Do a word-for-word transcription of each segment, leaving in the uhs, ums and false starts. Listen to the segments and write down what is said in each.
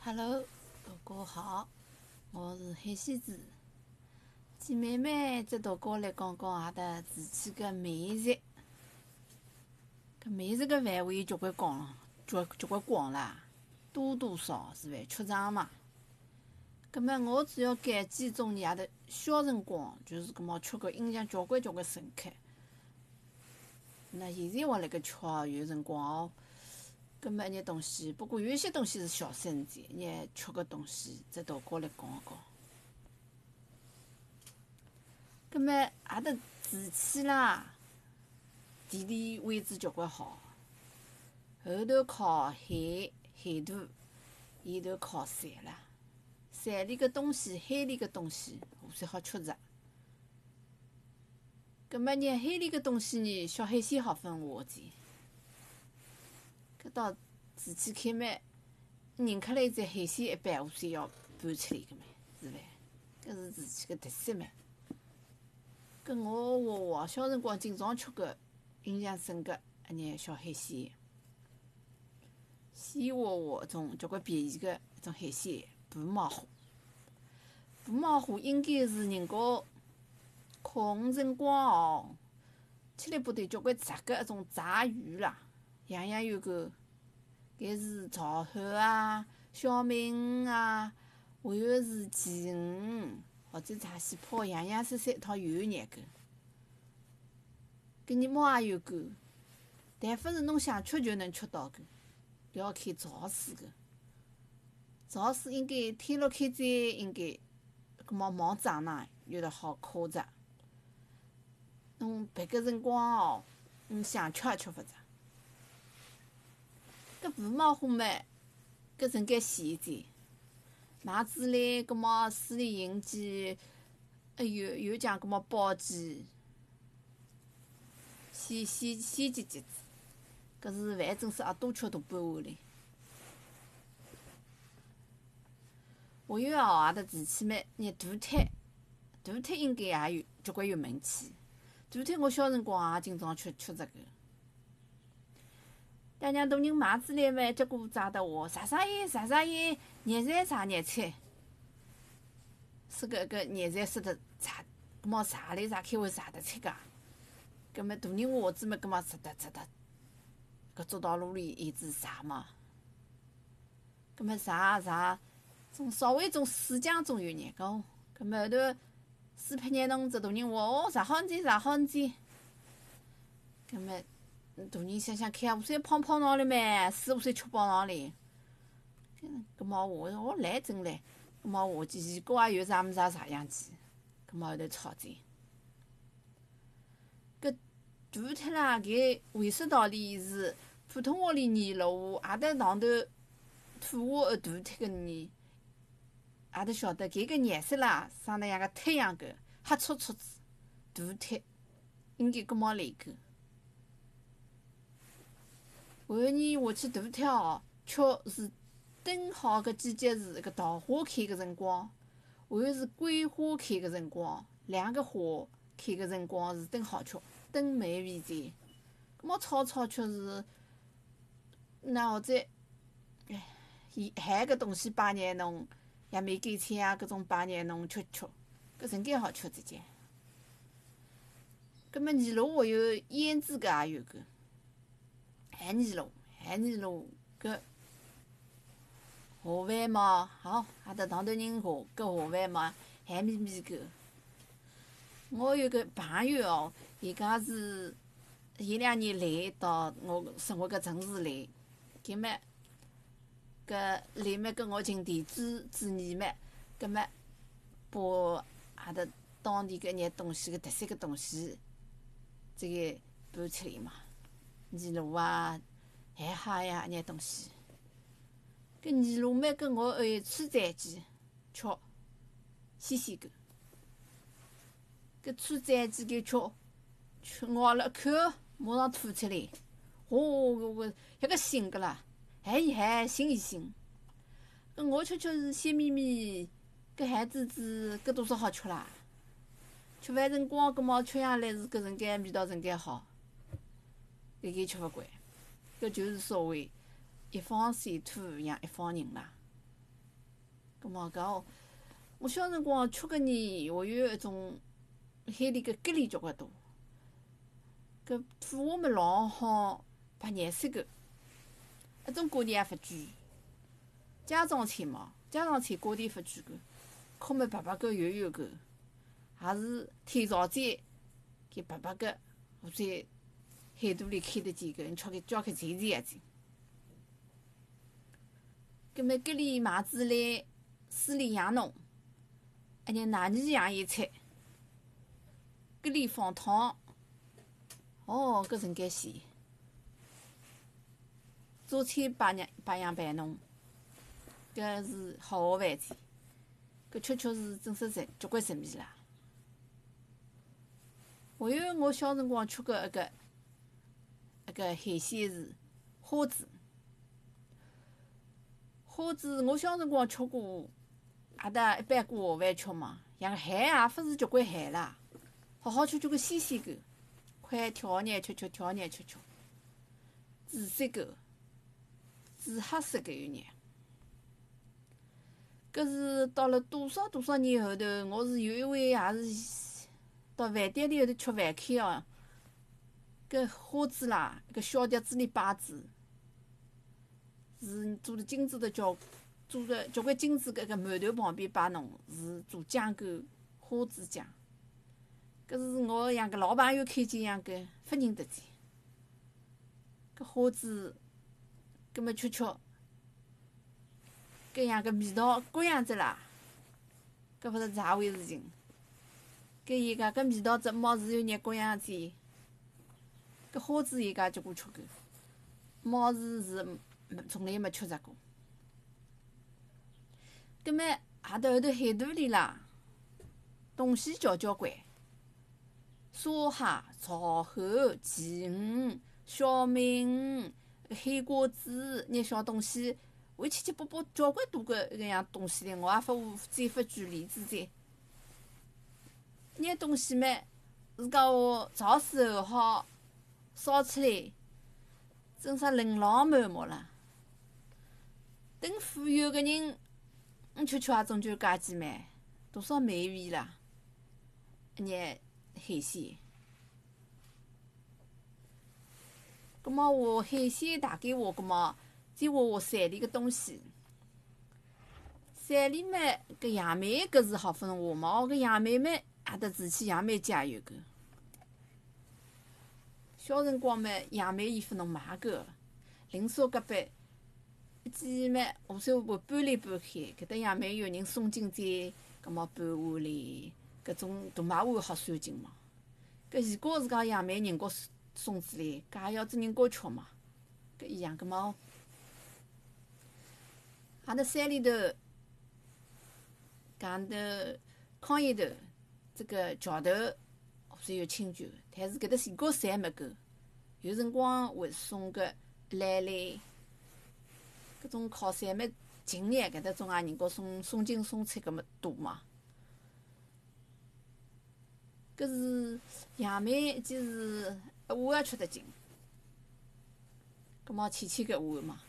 Hello，大家好，我是海西子。姐妹们，这大家来讲讲阿搭自己个美食。搿美食个范围交关广，交交关广啦，多多少是饭吃场嘛。葛末我主要拣几种阿搭小辰光，就是搿么吃过印象交关交关深刻。那现在我辣盖吃哦，有辰光哦。葛末一眼东西，不过有一些东西是小圣节，一眼吃个东西，再大家来讲一讲。葛末阿搭住起啦，地理位置交关好，后头靠海，海大，前头靠山啦。山里个东西，海里个东西，互相好吃着。葛末呢，海里个东西呢，小海鲜好分下去。搿到住起开嘛，认可了一只海鲜一般，我先要搬出来个嘛，是伐？搿是住起个特色嘛。搿我娃娃小辰光经常吃个，印象深刻一眼小海鲜，鲜活活种交关便宜个一种海鲜，白毛虾。白毛虾应该是人家考验辰光哦，吃力部队交关杂个一种杂鱼啦。样样有个，搿是潮虾啊、小美鱼啊，还有是鲫鱼，或者茶蟹泡，洋洋散散一套有眼个。搿日猫也有个，但勿是侬想吃就能吃到个，要开潮水个。潮水应该天热开再应该，搿么毛长呢，有得好烤着。侬别个辰光哦，侬想吃也吃勿着。搿白毛虾嘛，搿辰间现在买煮来，搿么水里浸记，哎又又将搿么包记，鲜鲜鲜几几子，搿是饭真是也多吃大半碗唻。还有哦，阿搭住起嘛，热大摊，大摊应该也有交关有名气。大摊我小辰光也经常吃吃着个。爹娘大人买子来嘛，结果炸得话，啥啥盐，啥啥盐，热菜啥热菜，说搿搿热菜说得炸，搿么炸来炸开会炸得出个。搿么大人娃子嘛，搿么吃得吃得，搿走到炉里一直炸嘛。搿么炸炸，种稍微种水浆总有眼个，搿么后头水拍热侬，只大人话哦，炸好子炸好子。搿么大人想想看，无算泡泡脑里嘛，水无算吃饱脑里。搿么我我来真来，搿么下去前脚也有啥物事炸上去，搿么后头炒菜。搿大脱啦，搿为啥道理是普通话里泥路话，也得上头土话的大脱个泥，也得晓得搿个颜色啦，长得像个太阳个黑粗粗子，大脱应该搿么来个。后年下去大脱哦，吃是等好个季节是搿桃花开个辰光，还有是桂花开个辰光，两个花开个辰光是等好吃，等美味菜。搿么炒炒吃是，那或者，哎，咸个东西摆眼侬，像梅干菜啊搿种摆眼侬吃吃，搿辰间好吃直接。搿么泥路还有腌制个也有个。咸泥路，咸泥路搿下饭嘛，好，阿搭上头人下搿下饭嘛，咸咪咪个。我有个朋友哦，伊家是前两年来到我生活搿城市来，搿么搿来么跟我尽地主之谊么，搿么把阿搭当地搿眼东西个特色个东西，这个搬出来嘛。泥路啊，咸虾呀，眼东西。搿泥路嘛，跟我还有川菜鸡，吃鲜鲜个。搿川菜鸡搿吃，吃咬了一口，马上吐出来，哦，搿个一个腥个啦，咸一咸，腥一腥。搿我吃吃是鲜咪咪，搿咸滋滋，搿多少好吃啦？吃饭辰光，搿么吃下来是搿辰间味道辰间好。搿个吃勿惯，搿就是所谓一方水土养一方人啦。 葛末搿哦，我小辰光吃搿年，我有一种海里搿蛤蜊交关多。搿腐虾米老好白颜色个，一种价钿也勿贵。家常菜嘛，家常菜价钿勿贵个，壳么白白个、油油个，也是天朝仔搿白白个，我在海肚里开得见个，你吃个叫开馋馋个。葛末蛤蜊买子来水里养弄，一日廿二样一菜，蛤蜊放汤。哦，搿真该鲜！做菜摆样摆样摆弄，搿是好个饭菜。搿吃吃是真实在交关食味啦。还有我小辰光吃过一个一个海鲜是虾子。虾子我小辰光吃过，阿搭一般过下饭吃嘛。像海也勿是交关海啦，好好吃交关鲜鲜个。快挑眼吃吃，挑眼吃吃。紫色个，紫黑色个有眼。搿是到了多少多少年后头，我是有一回也是到饭店里后头吃饭客哦。搿虾子啦，搿小碟子里摆子，是做了精致的交，做了交关精致搿个馒头旁边摆弄，是做酱油虾子酱。搿是我像个老朋友看见样个勿认得见。搿虾子，搿么吃吃，搿样个味道各样子啦，搿勿是啥回事情。搿伊讲搿味道只猫是有眼各样子，搿虾子伊讲结果吃过，猫是是从来没吃着过。搿么也得后头海肚里啦，东西交交关。沙蟹、草虾、鲫鱼、小美鱼、海瓜子，眼小东西，还七七八八交关多个搿样东西唻，我也勿再勿举例子噻。眼东西嘛，自家话炒水后好烧出来，真啥琳琅满目啦。等富有个人，嗯，吃吃也总就介几枚，多少美味啦，一眼。海鲜，葛末话海鲜大概话，葛末再话话山里个东西。山里嘛，搿杨梅搿是好分话嘛，哦，搿杨梅嘛也得住起杨梅加油个。小辰光嘛，杨梅伊勿能买个，邻舍隔壁一记嘛，无所谓搬来搬去，搿搭杨梅有人送进斋，葛末搬下来。搿种大马碗好算斤嘛？搿如果自家杨梅人家送子来，搿也要子人家吃嘛？搿一样个嘛。阿搭山里头，讲头炕沿头，这个桥头是有清酒，但是搿搭全高山没够，有辰光会送个一篮篮，搿种靠山蛮近眼，搿搭种也人家送送进送出搿么多嘛。搿是杨梅，一记是一碗也吃得进，搿么浅浅搿碗嘛。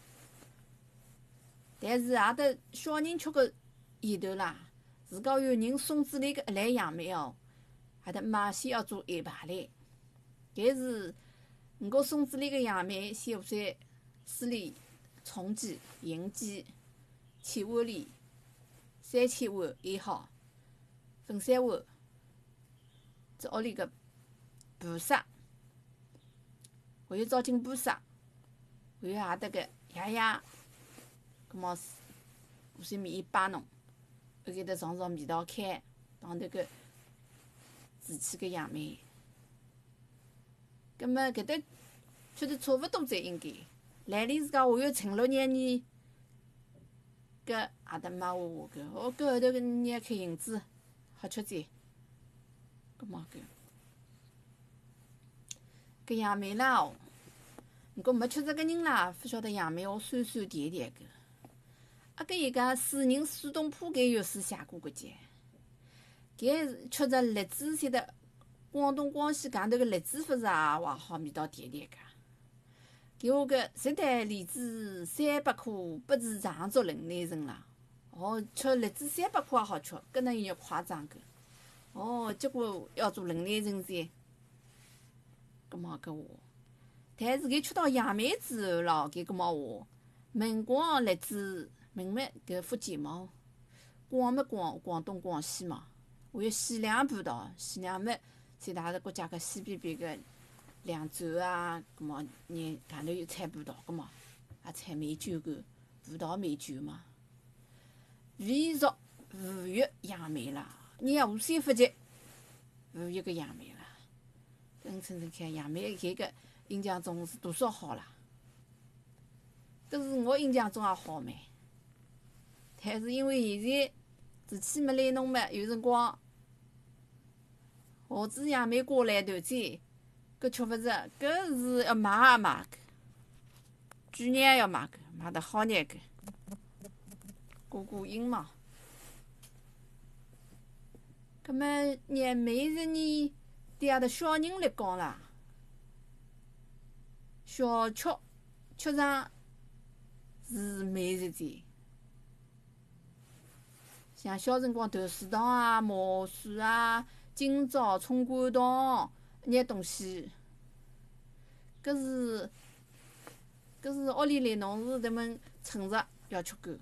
但是也得小人吃个沿头啦，自家有人送子来个一篮杨梅哦，也得买先要做安排来。但是人家送子来个杨梅，先在水里冲洗、盐洗、切碗里，三千碗腌好，粉三碗。这屋里个菩萨，还有招进菩萨，还有也得个爷爷，葛末无线面伊摆弄，又给得尝尝味道开，当头个煮起个杨梅。葛末搿搭吃得差勿多才应该，来里自家还有趁六廿年，搿也得买下下搿，哦搿后头搿捏开银子，好吃哉。葛末搿搿杨梅啦哦，如果没吃着个人啦，勿晓得杨梅哦酸酸甜甜个。啊，搿伊讲水人苏东坡搿有诗写过搿节，搿吃着荔枝晓得，广东广西讲头个荔枝勿是也话好味道甜甜个。搿话搿十袋荔枝三百颗，不知长足岭南城啦。 哦，吃荔枝三百块也好吃，搿能有点夸张个。哦，结果要做人类人噻。葛末搿话，但是搿吃到杨梅之后咯，搿葛末话，门广荔枝，门嘛搿福建嘛，广嘛广广东广西嘛，还有西凉半岛，西凉嘛，三大个国家搿西边边个凉州啊，葛末人搿头有产葡萄个嘛，也产美酒个，葡萄美酒嘛。肥熟富裕杨梅啦，让无三不及富裕个杨梅啦。跟称称看杨梅搿个印象中是多少好啦？搿是我印象中也好蛮。但是因为现在市区没来弄嘛，有辰光桃子杨梅瓜来团子，搿吃勿着，搿是要买也买个，贵眼也要买个，买得好眼个，过过瘾嘛。葛末让每一年对阿拉小人来讲啦，小吃吃上是美食节。像小辰光豆豉糖啊、毛线啊、今朝葱灌糖眼东西，搿是搿是屋里来侬是迭门趁着要吃够。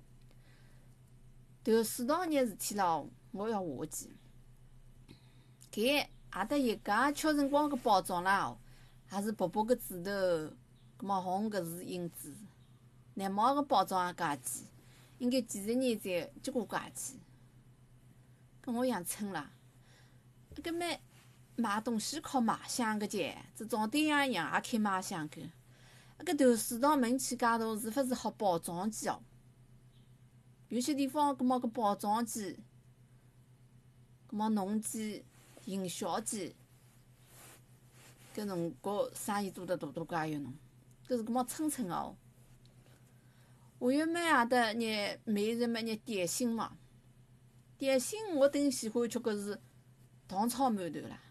豆豉糖眼事体咯，我要下记。搿也得一家吃辰光搿包装啦，也是薄薄个纸头，葛末红搿是印子，廿毛个包装也介贵。应该几十年才结果介贵，跟我一样称啦。搿么买东西靠卖相个噻，这装对象一样也开卖相个。搿豆豉糖门气介大，是勿是好包装机哦？有些地方搿么搿包装机，搿么农机、营销机，搿侬国生意做得大大介有侬，搿是搿么称称哦。还有么也得眼美食么眼点心嘛，点心我顶喜欢吃个是糖炒馒头啦，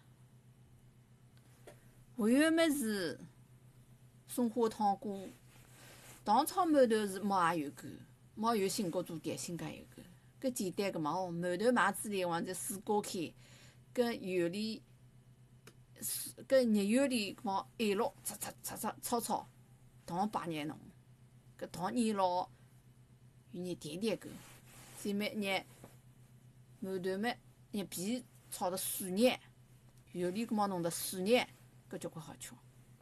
还有么是松花汤锅，糖炒馒头是猫也有个，猫有兴觉做点心介有个，搿简单个嘛哦，馒头买猪来往者水锅开，跟油里跟热油里往一落擦擦擦擦炒炒，糖摆眼侬。搿糖腌牢，有眼甜甜个，再么拿馒头么拿皮炒得酥眼，油里搿么弄得酥眼，搿交关好吃。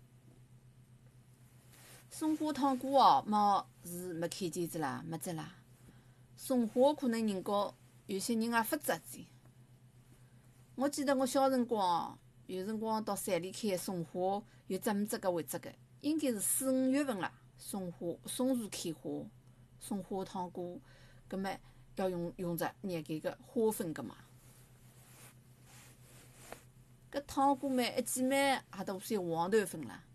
松花汤锅哦，嘛是没开见子啦，没只啦。松花可能人家有些人也勿知子。我记得我小辰光有辰光到山里开松花，有只么只个会只个，应该是四五月份啦。松花松树开花，松花汤锅，葛末要用用着拿搿个花粉个嘛。搿汤锅嘛一记嘛也得些黄豆粉啦，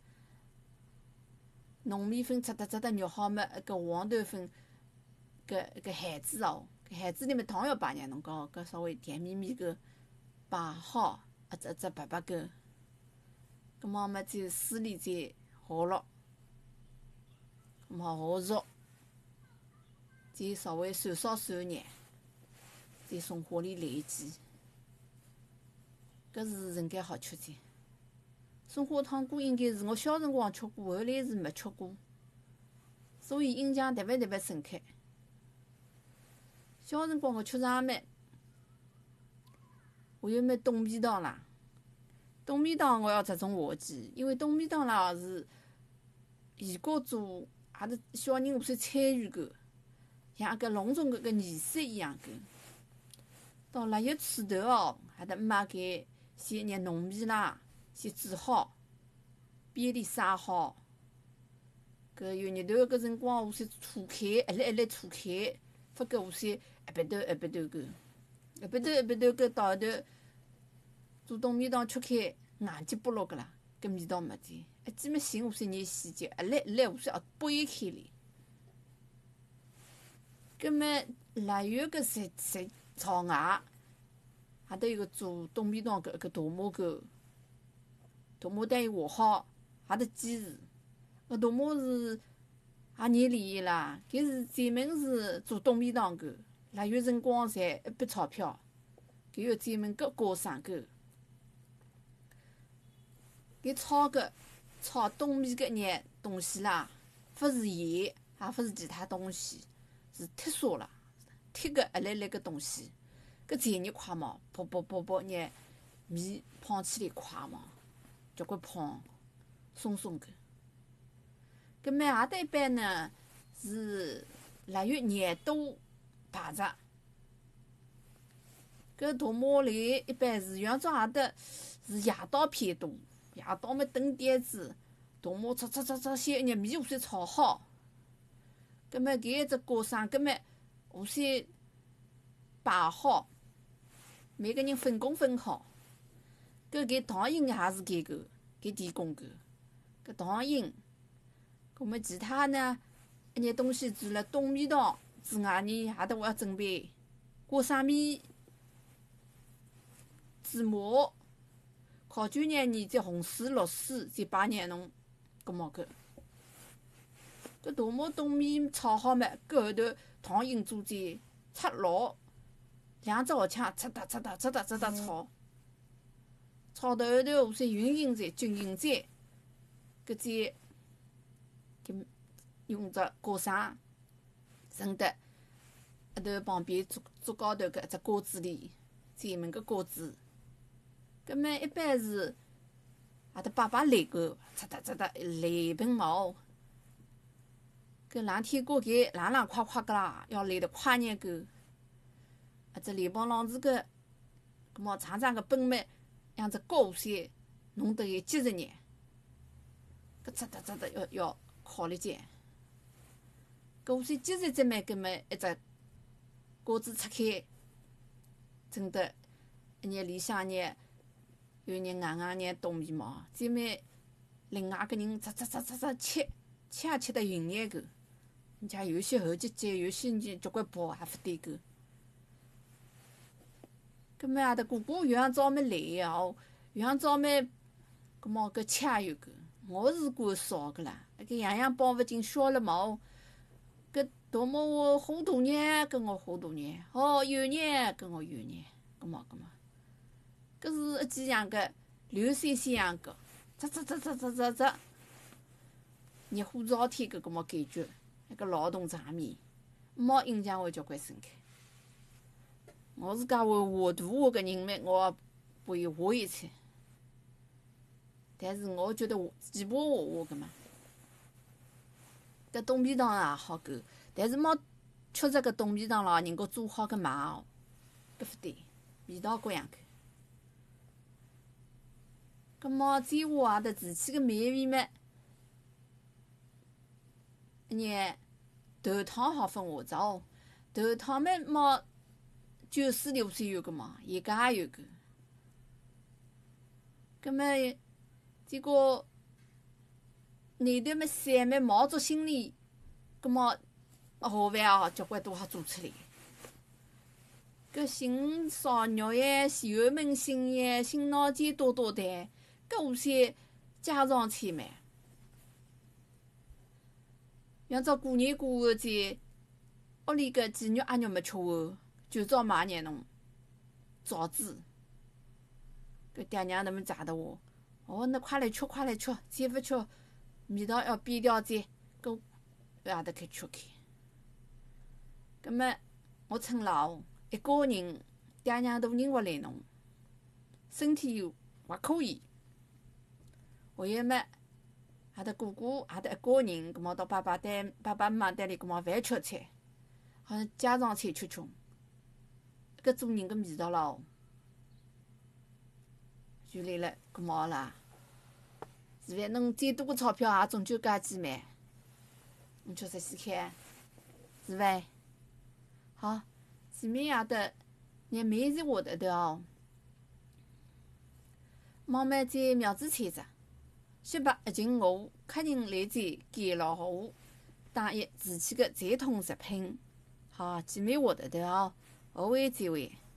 糯米粉擦得擦得肉好嘛，搿黄豆粉搿搿馅子哦，搿馅子里面糖要摆眼侬讲搿稍微甜蜜蜜个摆好，一只一只白白个，葛末嘛再水里再熬落。咁好熬熟，再稍微涮烧涮热，再送火里来一记，搿是应该好吃噻。松花汤锅应该是我小辰光吃过，后来是没吃过，所以印象特别特别深刻。小辰光个吃啥么？还有么冻味糖啦，冻味糖我要着重下记，因为冻味糖啦是全国做。也是小人无算参与个，像搿隆重个搿仪式一样个。到腊月初头哦，还得买搿先拿糯米啦，先煮好，边里撒好。搿有热头搿辰光，无算搓开，一粒一粒搓开，发搿无算一笔头一笔头个，一笔头一笔头搿到后头做冻面糖吃开，硬结剥落个啦，搿味道没的。一记么寻无算眼细节，一粒一粒无算哦剥开开哩。葛末腊月搿十十朝外，也得有个做冻面糖搿搿大马狗，大马蛋伊和好，也得煎鱼。搿大马是也年利益啦。搿是专门是做董便当个，辣有辰光赚一笔钞票，搿有专门个高商个。搿炒个炒董面搿眼东西啦，勿是盐，也勿是其他东西，是铁砂啦，铁个一粒粒个东西。搿菜热快嘛，爆爆爆爆，热面胖起来快嘛，交关胖，松松个。搿么也得一般呢，是腊月廿多排着。搿大马来一般是像种也得是夜到偏多，夜到么等点子，大马炒炒炒炒先一热面下先炒好。搿么搿一只锅生，搿么下先摆好。每个人分工分好，搿搿糖银也是搿个，搿提供个，搿糖银，搿么其他呢一眼东西除了董便当之外呢，也得我要准备锅生面、芝麻、烤猪肉呢，再红薯、绿薯，再摆眼侬，搿么搿，搿大马董面炒好嘛，搿后头糖银做再出炉。两只号枪，擦哒擦哒擦哒擦哒炒，炒到后头，再匀匀再均匀再，搿再搿用只锅生盛得一头旁边桌桌高头搿一只锅子里，专门个锅子。搿么一般是也得摆摆烂个，擦哒擦哒烂盆毛。搿冷天锅搿冷冷快快个啦，要烂得快眼个。啊，只脸盆浪子个，搿么长长个本面，像只锅些，弄得有结实眼。搿擦哒擦哒要要烤里间。搿些结实只嘛，搿么一只锅子拆开，整得一眼里向眼有眼硬硬眼董面毛，再么另外个人擦擦擦擦擦切，切也切得匀眼个。人家有些厚结结，有些人交关薄也勿对个。搿么也得个个有样早么来哦，有样早么，搿么搿切有个，我是管少个啦。搿样样包勿进小了嘛哦。搿大马我花大肉，跟我花大肉，哦有肉跟我有肉，搿么搿么，搿是一几样个流水线样个，咂咂咂咂咂咂咂，热火朝天个搿么感觉，一个劳动场面，猫印象会交关深刻。我自家会画图画个人嘛，我会画一撮。但是我觉得画几把画画个嘛，搿董便当也好够，但是猫确实搿董便当咯，人家做好个卖哦，搿勿对，味道各样个。搿么再画也得瓷器个美味嘛，一眼头汤好分下只哦，头汤嘛猫。九水流水有个嘛，盐家也有个。葛么这个内头么散么毛足心里，葛么好饭哦，交关都好做出来。搿杏烧肉呀、西后焖杏呀、杏脑尖多多蛋，搿些家常菜嘛。像照过年过后节，屋里个鸡肉鸭肉没吃完。就早买眼侬枣子，搿爹娘那么炸得我，哦，那快来吃，快来吃，再勿吃，味道要变调再，搿也得开吃开。葛末我称老一家人，爹娘大人勿来弄，身体又还可以，还有么也得哥哥，也得一家人，葛末到爸爸单、爸爸妈妈单里，葛末饭吃菜，好像家常菜吃吃。搿做人个味道咯，就来了，搿么啦，是伐？侬再多个钞票也终究加几万，侬吃实细看，是伐？好，前面也得热面是下头头哦，猫们再苗子菜着，雪白一斤鹅，客人来再干老虾，打一瓷器个传统食品，好，几面下头头哦。后会再会。